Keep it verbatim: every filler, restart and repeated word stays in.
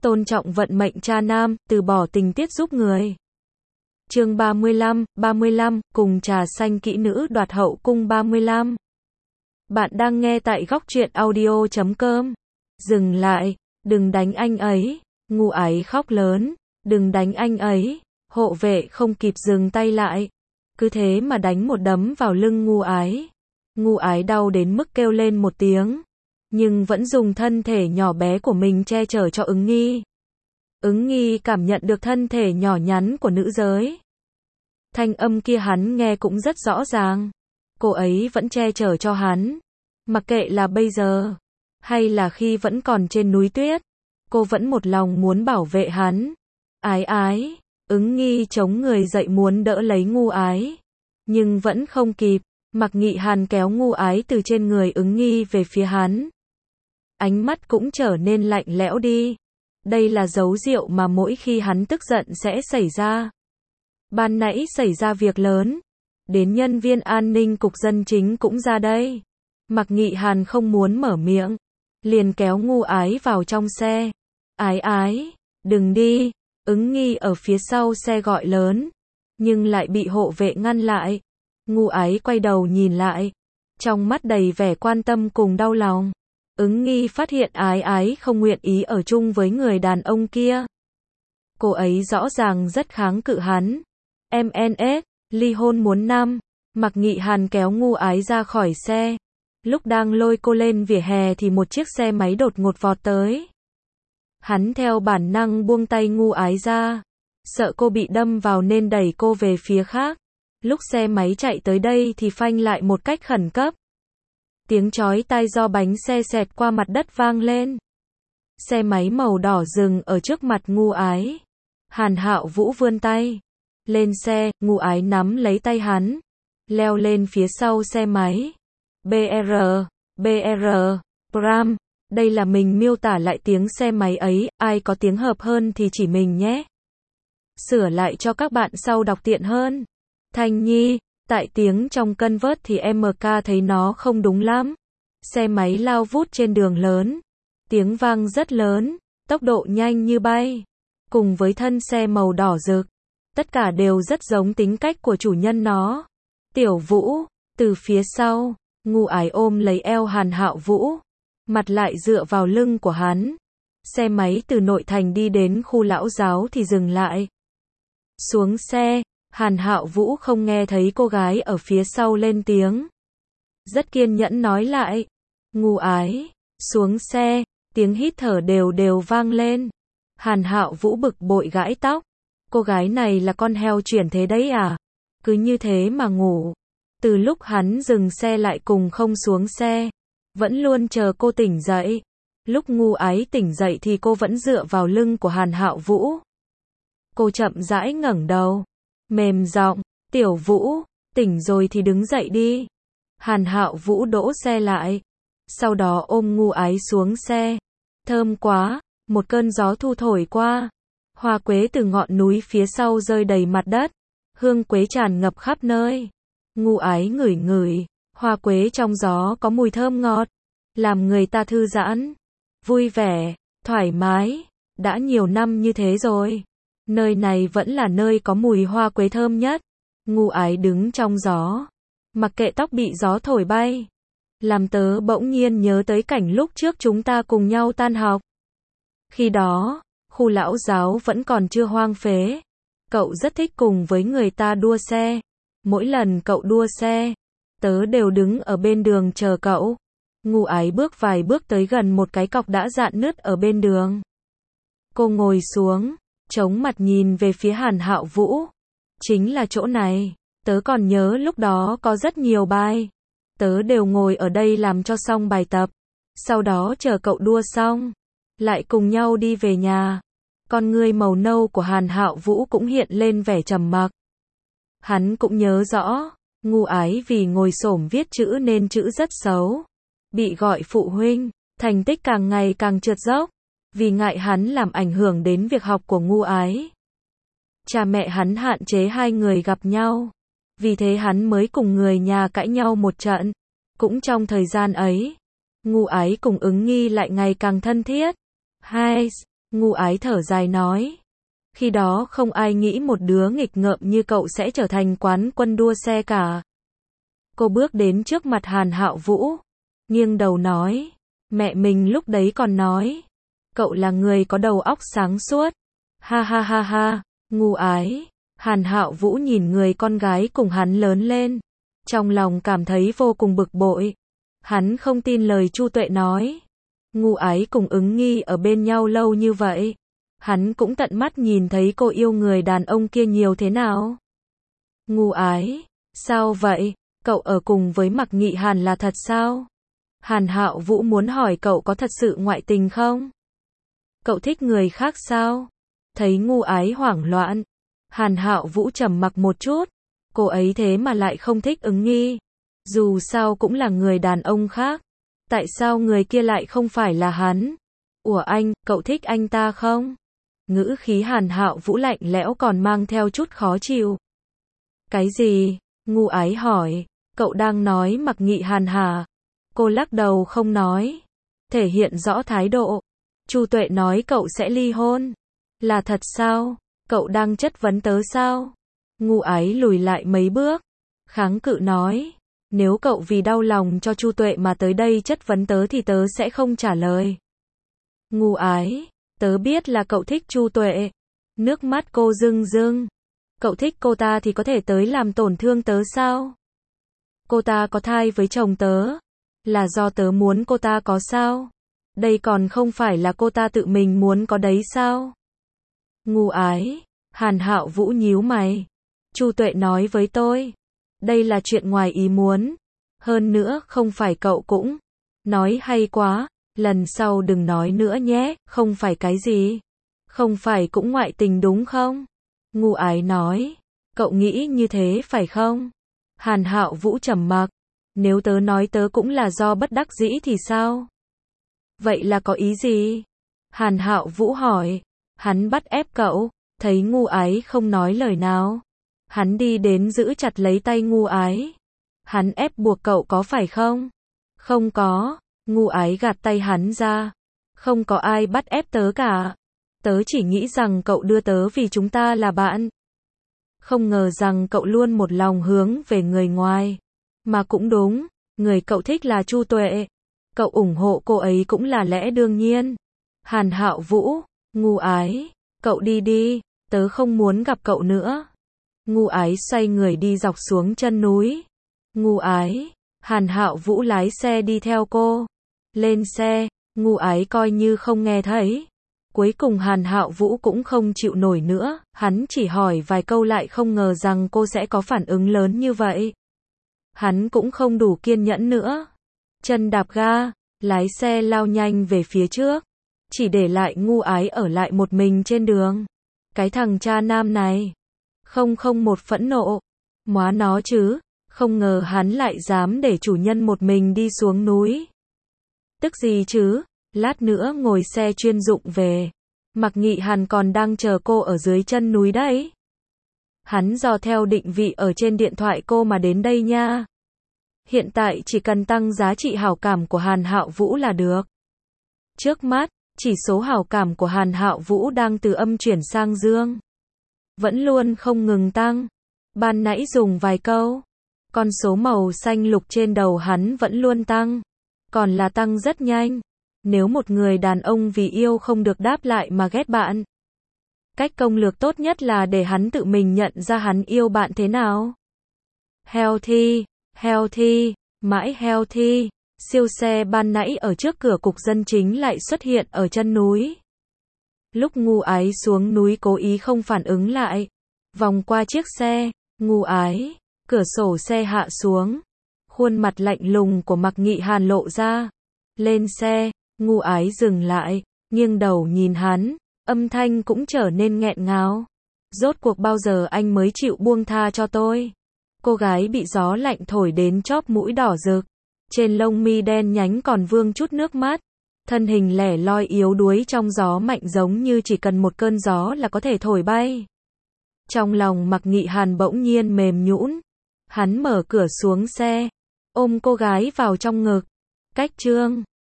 tôn trọng vận mệnh cha nam, từ bỏ tình tiết giúp người. Chương ba mươi lăm, ba mươi lăm, cùng trà xanh kỹ nữ đoạt hậu cung ba mươi lăm. Bạn đang nghe tại góc truyện audio chấm com. Dừng lại, đừng đánh anh ấy. Ngu ái khóc lớn, đừng đánh anh ấy. Hộ vệ không kịp dừng tay lại, cứ thế mà đánh một đấm vào lưng ngu ái. Ngu ái đau đến mức kêu lên một tiếng, nhưng vẫn dùng thân thể nhỏ bé của mình che chở cho ứng nghi. Ứng nghi cảm nhận được thân thể nhỏ nhắn của nữ giới. Thanh âm kia hắn nghe cũng rất rõ ràng. Cô ấy vẫn che chở cho hắn. Mặc kệ là bây giờ, hay là khi vẫn còn trên núi tuyết, cô vẫn một lòng muốn bảo vệ hắn. Ái ái, ứng nghi chống người dậy muốn đỡ lấy ngu ái. Nhưng vẫn không kịp, Mạc Nghị Hàn kéo ngu ái từ trên người ứng nghi về phía hắn. Ánh mắt cũng trở nên lạnh lẽo đi. Đây là dấu hiệu mà mỗi khi hắn tức giận sẽ xảy ra. Ban nãy xảy ra việc lớn, đến nhân viên an ninh cục dân chính cũng ra đây. Mạc Nghị Hàn không muốn mở miệng, liền kéo ngu ái vào trong xe. Ái ái, đừng đi. Ứng nghi ở phía sau xe gọi lớn, nhưng lại bị hộ vệ ngăn lại. Ngu ái quay đầu nhìn lại, trong mắt đầy vẻ quan tâm cùng đau lòng. Ứng nghi phát hiện ái ái không nguyện ý ở chung với người đàn ông kia. Cô ấy rõ ràng rất kháng cự hắn. em en ét, ly hôn muốn năm. Mạc Nghị Hàn kéo ngu ái ra khỏi xe. Lúc đang lôi cô lên vỉa hè thì một chiếc xe máy đột ngột vọt tới. Hắn theo bản năng buông tay ngu ái ra. Sợ cô bị đâm vào nên đẩy cô về phía khác. Lúc xe máy chạy tới đây thì phanh lại một cách khẩn cấp. Tiếng chói tai do bánh xe xẹt qua mặt đất vang lên. Xe máy màu đỏ dừng ở trước mặt ngu ái. Hàn Hạo Vũ vươn tay lên xe, ngu ái nắm lấy tay hắn, leo lên phía sau xe máy. bê rờ, bê rờ, Pram, đây là mình miêu tả lại tiếng xe máy ấy, ai có tiếng hợp hơn thì chỉ mình nhé. Sửa lại cho các bạn sau đọc tiện hơn. Thanh Nhi, tại tiếng trong cân vớt thì em ca thấy nó không đúng lắm. Xe máy lao vút trên đường lớn. Tiếng vang rất lớn, tốc độ nhanh như bay. Cùng với thân xe màu đỏ rực. Tất cả đều rất giống tính cách của chủ nhân nó. Tiểu Vũ, từ phía sau, ngu ái ôm lấy eo Hàn Hạo Vũ. Mặt lại dựa vào lưng của hắn. Xe máy từ nội thành đi đến khu lão giáo thì dừng lại. Xuống xe, Hàn Hạo Vũ không nghe thấy cô gái ở phía sau lên tiếng. Rất kiên nhẫn nói lại. Ngu ái, xuống xe, tiếng hít thở đều đều vang lên. Hàn Hạo Vũ bực bội gãi tóc. Cô gái này là con heo chuyển thế đấy à? Cứ như thế mà ngủ. Từ lúc hắn dừng xe lại cùng không xuống xe. Vẫn luôn chờ cô tỉnh dậy. Lúc ngu ái tỉnh dậy thì cô vẫn dựa vào lưng của Hàn Hạo Vũ. Cô chậm rãi ngẩng đầu. Mềm giọng, Tiểu Vũ, tỉnh rồi thì đứng dậy đi. Hàn Hạo Vũ đỗ xe lại. Sau đó ôm ngu ái xuống xe. Thơm quá, một cơn gió thu thổi qua. Hoa quế từ ngọn núi phía sau rơi đầy mặt đất. Hương quế tràn ngập khắp nơi. Ngu ái ngửi ngửi. Hoa quế trong gió có mùi thơm ngọt. Làm người ta thư giãn. Vui vẻ, thoải mái. Đã nhiều năm như thế rồi. Nơi này vẫn là nơi có mùi hoa quế thơm nhất. Ngu ái đứng trong gió. Mặc kệ tóc bị gió thổi bay. Làm tớ bỗng nhiên nhớ tới cảnh lúc trước chúng ta cùng nhau tan học. Khi đó, khu lão giáo vẫn còn chưa hoang phế. Cậu rất thích cùng với người ta đua xe. Mỗi lần cậu đua xe, tớ đều đứng ở bên đường chờ cậu. Ngu ái bước vài bước tới gần một cái cọc đã rạn nứt ở bên đường. Cô ngồi xuống, chống mặt nhìn về phía Hàn Hạo Vũ. Chính là chỗ này, tớ còn nhớ lúc đó có rất nhiều bài. Tớ đều ngồi ở đây làm cho xong bài tập. Sau đó chờ cậu đua xong, lại cùng nhau đi về nhà. Con ngươi màu nâu của Hàn Hạo Vũ cũng hiện lên vẻ trầm mặc. Hắn cũng nhớ rõ, ngu ái vì ngồi xổm viết chữ nên chữ rất xấu. Bị gọi phụ huynh, thành tích càng ngày càng trượt dốc. Vì ngại hắn làm ảnh hưởng đến việc học của ngu ái. Cha mẹ hắn hạn chế hai người gặp nhau. Vì thế hắn mới cùng người nhà cãi nhau một trận. Cũng trong thời gian ấy, ngu ái cùng ứng nghi lại ngày càng thân thiết. Hai, Ngu Ái thở dài nói. Khi đó không ai nghĩ một đứa nghịch ngợm như cậu sẽ trở thành quán quân đua xe cả. Cô bước đến trước mặt Hàn Hạo Vũ, nghiêng đầu nói. Mẹ mình lúc đấy còn nói. Cậu là người có đầu óc sáng suốt. Ha ha ha ha, Ngu Ái. Hàn Hạo Vũ nhìn người con gái cùng hắn lớn lên. Trong lòng cảm thấy vô cùng bực bội. Hắn không tin lời Chu Tuệ nói. Ngu Ái cùng Ứng Nghi ở bên nhau lâu như vậy. Hắn cũng tận mắt nhìn thấy cô yêu người đàn ông kia nhiều thế nào. Ngu Ái, sao vậy? Cậu ở cùng với Mạc Nghị Hàn là thật sao? Hàn Hạo Vũ muốn hỏi cậu có thật sự ngoại tình không? Cậu thích người khác sao? Thấy Ngu Ái hoảng loạn, Hàn Hạo Vũ trầm mặc một chút. Cô ấy thế mà lại không thích Ứng Nghi. Dù sao cũng là người đàn ông khác. Tại sao người kia lại không phải là hắn? Ủa anh, cậu thích anh ta không? Ngữ khí Hàn Hạo Vũ lạnh lẽo còn mang theo chút khó chịu. Cái gì? Ngu Ái hỏi. Cậu đang nói Mạc Nghị Hàn hả? Cô lắc đầu không nói. Thể hiện rõ thái độ. Chu Tuệ nói cậu sẽ ly hôn. Là thật sao? Cậu đang chất vấn tớ sao? Ngu Ái lùi lại mấy bước. Kháng cự nói. Nếu cậu vì đau lòng cho Chu Tuệ mà tới đây chất vấn tớ thì tớ sẽ không trả lời. Ngu Ái. Tớ biết là cậu thích Chu Tuệ. Nước mắt cô rưng rưng. Cậu thích cô ta thì có thể tới làm tổn thương tớ sao? Cô ta có thai với chồng tớ. Là do tớ muốn cô ta có sao? Đây còn không phải là cô ta tự mình muốn có đấy sao? Ngu Ái. Hàn Hạo Vũ nhíu mày. Chu Tuệ nói với tôi. Đây là chuyện ngoài ý muốn. Hơn nữa không phải cậu cũng. Nói hay quá. Lần sau đừng nói nữa nhé. Không phải cái gì? Không phải cũng ngoại tình đúng không? Ngu Ái nói. Cậu nghĩ như thế phải không? Hàn Hạo Vũ trầm mặc. Nếu tớ nói tớ cũng là do bất đắc dĩ thì sao? Vậy là có ý gì? Hàn Hạo Vũ hỏi. Hắn bắt ép cậu. Thấy Ngu Ái không nói lời nào. Hắn đi đến giữ chặt lấy tay Ngu Ái. Hắn ép buộc cậu có phải không? Không có. Ngu Ái gạt tay hắn ra. Không có ai bắt ép tớ cả. Tớ chỉ nghĩ rằng cậu đưa tớ vì chúng ta là bạn. Không ngờ rằng cậu luôn một lòng hướng về người ngoài. Mà cũng đúng, người cậu thích là Chu Tuệ. Cậu ủng hộ cô ấy cũng là lẽ đương nhiên. Hàn Hạo Vũ. Ngu Ái. Cậu đi đi, tớ không muốn gặp cậu nữa. Ngu Ái xoay người đi dọc xuống chân núi. Ngu Ái. Hàn Hạo Vũ lái xe đi theo cô. Lên xe, Ngu Ái coi như không nghe thấy. Cuối cùng Hàn Hạo Vũ cũng không chịu nổi nữa, hắn chỉ hỏi vài câu lại không ngờ rằng cô sẽ có phản ứng lớn như vậy. Hắn cũng không đủ kiên nhẫn nữa. Chân đạp ga, lái xe lao nhanh về phía trước. Chỉ để lại Ngu Ái ở lại một mình trên đường. Cái thằng cha nam này. Không không một phẫn nộ. Móa nó chứ. Không ngờ hắn lại dám để chủ nhân một mình đi xuống núi. Tức gì chứ? Lát nữa ngồi xe chuyên dụng về. Mạc Nghị Hàn còn đang chờ cô ở dưới chân núi đấy. Hắn dò theo định vị ở trên điện thoại cô mà đến đây nha. Hiện tại chỉ cần tăng giá trị hảo cảm của Hàn Hạo Vũ là được. Trước mắt, chỉ số hảo cảm của Hàn Hạo Vũ đang từ âm chuyển sang dương. Vẫn luôn không ngừng tăng. Ban nãy dùng vài câu. Con số màu xanh lục trên đầu hắn vẫn luôn tăng. Còn là tăng rất nhanh. Nếu một người đàn ông vì yêu không được đáp lại mà ghét bạn. Cách công lược tốt nhất là để hắn tự mình nhận ra hắn yêu bạn thế nào. Healthy, healthy, mãi healthy. Siêu xe ban nãy ở trước cửa cục dân chính lại xuất hiện ở chân núi. Lúc Ngu Ái xuống núi cố ý không phản ứng lại. Vòng qua chiếc xe, Ngu Ái, cửa sổ xe hạ xuống. Khuôn mặt lạnh lùng của Mạc Nghị Hàn lộ ra. Lên xe, Ngu Ái dừng lại, nghiêng đầu nhìn hắn, âm thanh cũng trở nên nghẹn ngào. Rốt cuộc bao giờ anh mới chịu buông tha cho tôi? Cô gái bị gió lạnh thổi đến chóp mũi đỏ rực. Trên lông mi đen nhánh còn vương chút nước mắt. Thân hình lẻ loi yếu đuối trong gió mạnh giống như chỉ cần một cơn gió là có thể thổi bay. Trong lòng Mạc Nghị Hàn bỗng nhiên mềm nhũn. Hắn mở cửa xuống xe, ôm cô gái vào trong ngực. Cách chương